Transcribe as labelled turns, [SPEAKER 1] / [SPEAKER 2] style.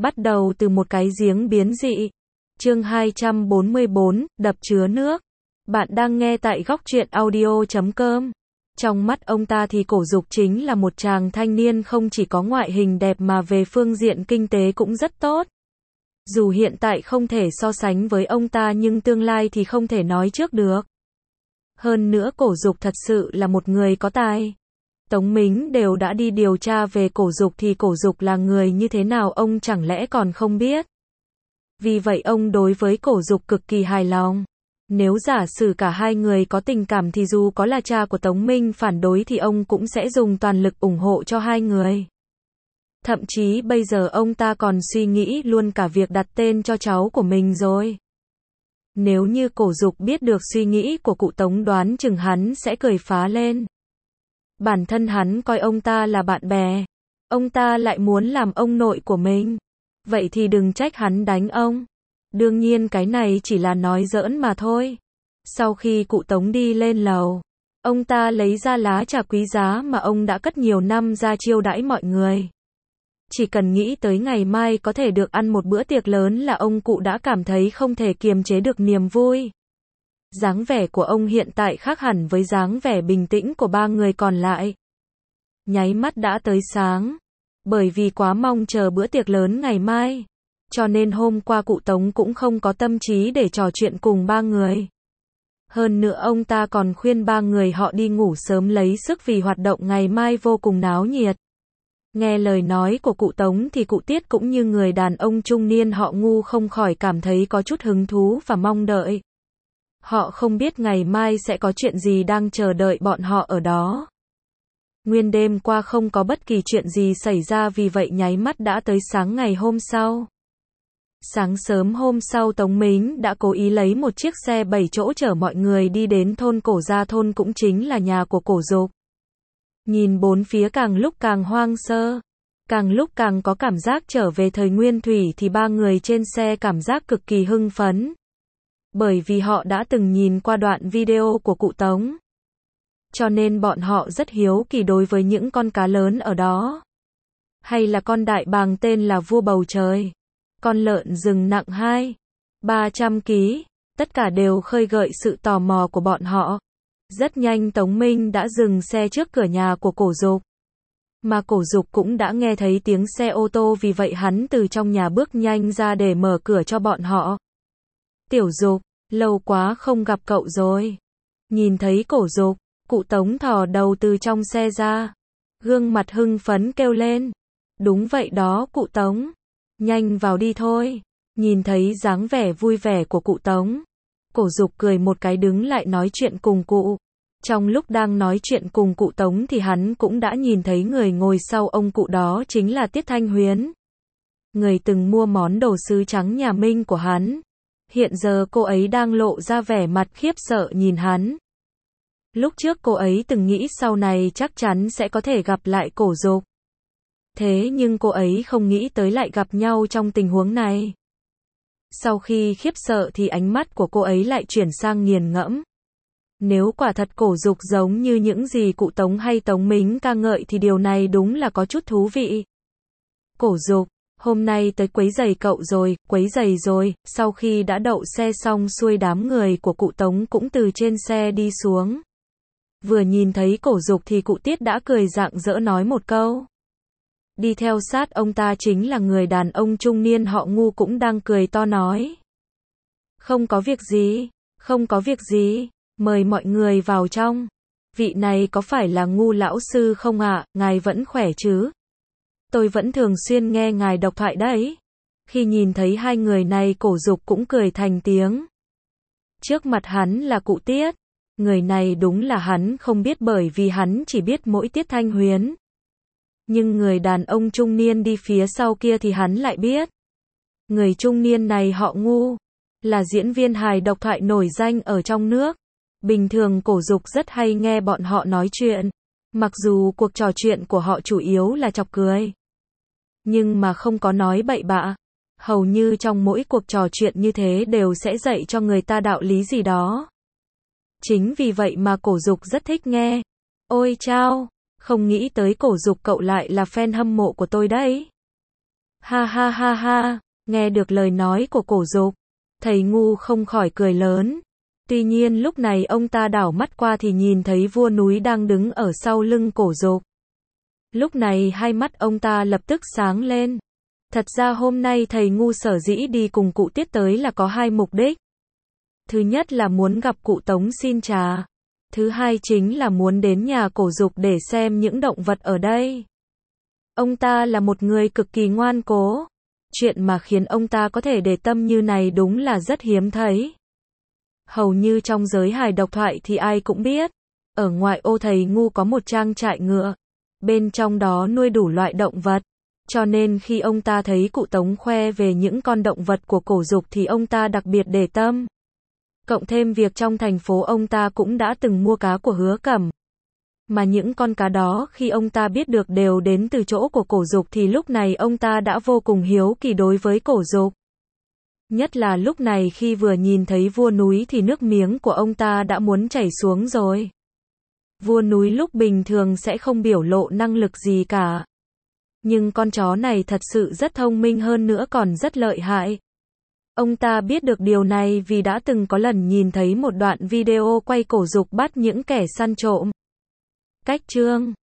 [SPEAKER 1] Bắt đầu từ một cái giếng biến dị. Chương 244, đập chứa nước. Bạn đang nghe tại góc truyện audio.com. Trong mắt ông ta thì Cổ Dục chính là một chàng thanh niên không chỉ có ngoại hình đẹp mà về phương diện kinh tế cũng rất tốt. Dù hiện tại không thể so sánh với ông ta nhưng tương lai thì không thể nói trước được. Hơn nữa Cổ Dục thật sự là một người có tài. Tống Mính đều đã đi điều tra về Cổ Dục thì Cổ Dục là người như thế nào ông chẳng lẽ còn không biết. Vì vậy ông đối với Cổ Dục cực kỳ hài lòng. Nếu giả sử cả hai người có tình cảm thì dù có là cha của Tống Minh phản đối thì ông cũng sẽ dùng toàn lực ủng hộ cho hai người. Thậm chí bây giờ ông ta còn suy nghĩ luôn cả việc đặt tên cho cháu của mình rồi. Nếu như Cổ Dục biết được suy nghĩ của cụ Tống đoán chừng hắn sẽ cười phá lên. Bản thân hắn coi ông ta là bạn bè. Ông ta lại muốn làm ông nội của mình. Vậy thì đừng trách hắn đánh ông. Đương nhiên cái này chỉ là nói giỡn mà thôi. Sau khi cụ Tống đi lên lầu, ông ta lấy ra lá trà quý giá mà ông đã cất nhiều năm ra chiêu đãi mọi người. Chỉ cần nghĩ tới ngày mai có thể được ăn một bữa tiệc lớn là ông cụ đã cảm thấy không thể kiềm chế được niềm vui. Dáng vẻ của ông hiện tại khác hẳn với dáng vẻ bình tĩnh của ba người còn lại. Nháy mắt đã tới sáng. Bởi vì quá mong chờ bữa tiệc lớn ngày mai, cho nên hôm qua cụ Tống cũng không có tâm trí để trò chuyện cùng ba người. Hơn nữa ông ta còn khuyên ba người họ đi ngủ sớm lấy sức vì hoạt động ngày mai vô cùng náo nhiệt. Nghe lời nói của cụ Tống thì cụ Tiết cũng như người đàn ông trung niên họ Ngu không khỏi cảm thấy có chút hứng thú và mong đợi. Họ không biết ngày mai sẽ có chuyện gì đang chờ đợi bọn họ ở đó. Nguyên đêm qua không có bất kỳ chuyện gì xảy ra vì vậy nháy mắt đã tới sáng ngày hôm sau. Sáng sớm hôm sau Tống Mính đã cố ý lấy một chiếc xe 7 chỗ chở mọi người đi đến thôn Cổ Gia, thôn cũng chính là nhà của Cổ Dục. Nhìn bốn phía càng lúc càng hoang sơ, càng lúc càng có cảm giác trở về thời nguyên thủy thì ba người trên xe cảm giác cực kỳ hưng phấn. Bởi vì họ đã từng nhìn qua đoạn video của cụ Tống. Cho nên bọn họ rất hiếu kỳ đối với những con cá lớn ở đó. Hay là con đại bàng tên là vua bầu trời. Con lợn rừng nặng 200-300 kg. Tất cả đều khơi gợi sự tò mò của bọn họ. Rất nhanh Tống Minh đã dừng xe trước cửa nhà của Cổ Dục. Mà Cổ Dục cũng đã nghe thấy tiếng xe ô tô vì vậy hắn từ trong nhà bước nhanh ra để mở cửa cho bọn họ. Tiểu Dục, lâu quá không gặp cậu rồi. Nhìn thấy Cổ Dục, cụ Tống thò đầu từ trong xe ra. Gương mặt hưng phấn kêu lên. Đúng vậy đó cụ Tống. Nhanh vào đi thôi. Nhìn thấy dáng vẻ vui vẻ của cụ Tống. Cổ Dục cười một cái đứng lại nói chuyện cùng cụ. Trong lúc đang nói chuyện cùng cụ Tống thì hắn cũng đã nhìn thấy người ngồi sau ông cụ đó chính là Tiết Thanh Huyền. Người từng mua món đồ sứ trắng nhà Minh của hắn. Hiện giờ cô ấy đang lộ ra vẻ mặt khiếp sợ nhìn hắn. Lúc trước cô ấy từng nghĩ sau này chắc chắn sẽ có thể gặp lại Cổ Dục. Thế nhưng cô ấy không nghĩ tới lại gặp nhau trong tình huống này. Sau khi khiếp sợ thì ánh mắt của cô ấy lại chuyển sang nghiền ngẫm. Nếu quả thật Cổ Dục giống như những gì cụ Tống hay Tống Mính ca ngợi thì điều này đúng là có chút thú vị. Cổ Dục, hôm nay tới quấy giày cậu rồi, quấy giày rồi. Sau khi đã đậu xe xong xuôi đám người của cụ Tống cũng từ trên xe đi xuống. Vừa nhìn thấy Cổ Dục thì cụ Tiết đã cười rạng rỡ nói một câu. Đi theo sát ông ta chính là người đàn ông trung niên họ Ngu cũng đang cười to nói. Không có việc gì, không có việc gì, mời mọi người vào trong. Vị này có phải là Ngu lão sư không ạ, ngài vẫn khỏe chứ? Tôi vẫn thường xuyên nghe ngài đọc thoại đấy. Khi nhìn thấy hai người này Cổ Dục cũng cười thành tiếng. Trước mặt hắn là cụ Tiết. Người này đúng là hắn không biết bởi vì hắn chỉ biết mỗi Tiết Thanh Huyền. Nhưng người đàn ông trung niên đi phía sau kia thì hắn lại biết. Người trung niên này họ Ngu, là diễn viên hài độc thoại nổi danh ở trong nước. Bình thường Cổ Dục rất hay nghe bọn họ nói chuyện. Mặc dù cuộc trò chuyện của họ chủ yếu là chọc cười. Nhưng mà không có nói bậy bạ. Hầu như trong mỗi cuộc trò chuyện như thế đều sẽ dạy cho người ta đạo lý gì đó. Chính vì vậy mà Cổ Dục rất thích nghe. Ôi chao, không nghĩ tới Cổ Dục cậu lại là fan hâm mộ của tôi đấy. Ha ha ha ha, nghe được lời nói của Cổ Dục, thầy ngu không khỏi cười lớn. Tuy nhiên lúc này ông ta đảo mắt qua thì nhìn thấy vua núi đang đứng ở sau lưng Cổ Dục. Lúc này hai mắt ông ta lập tức sáng lên. Thật ra hôm nay thầy ngu sở dĩ đi cùng cụ Tiết tới là có hai mục đích. Thứ nhất là muốn gặp cụ Tống xin trà. Thứ hai chính là muốn đến nhà Cổ Dục để xem những động vật ở đây. Ông ta là một người cực kỳ ngoan cố. Chuyện mà khiến ông ta có thể để tâm như này đúng là rất hiếm thấy. Hầu như trong giới hài độc thoại thì ai cũng biết. Ở ngoại ô thầy ngu có một trang trại ngựa. Bên trong đó nuôi đủ loại động vật. Cho nên khi ông ta thấy cụ Tống khoe về những con động vật của Cổ Dục thì ông ta đặc biệt để tâm. Cộng thêm việc trong thành phố ông ta cũng đã từng mua cá của Hứa Cẩm. Mà những con cá đó khi ông ta biết được đều đến từ chỗ của Cổ Dục thì lúc này ông ta đã vô cùng hiếu kỳ đối với Cổ Dục. Nhất là lúc này khi vừa nhìn thấy vua núi thì nước miếng của ông ta đã muốn chảy xuống rồi. Vua núi lúc bình thường sẽ không biểu lộ năng lực gì cả. Nhưng con chó này thật sự rất thông minh hơn nữa còn rất lợi hại. Ông ta biết được điều này vì đã từng có lần nhìn thấy một đoạn video quay Cổ Dục bắt những kẻ săn trộm. Cách chương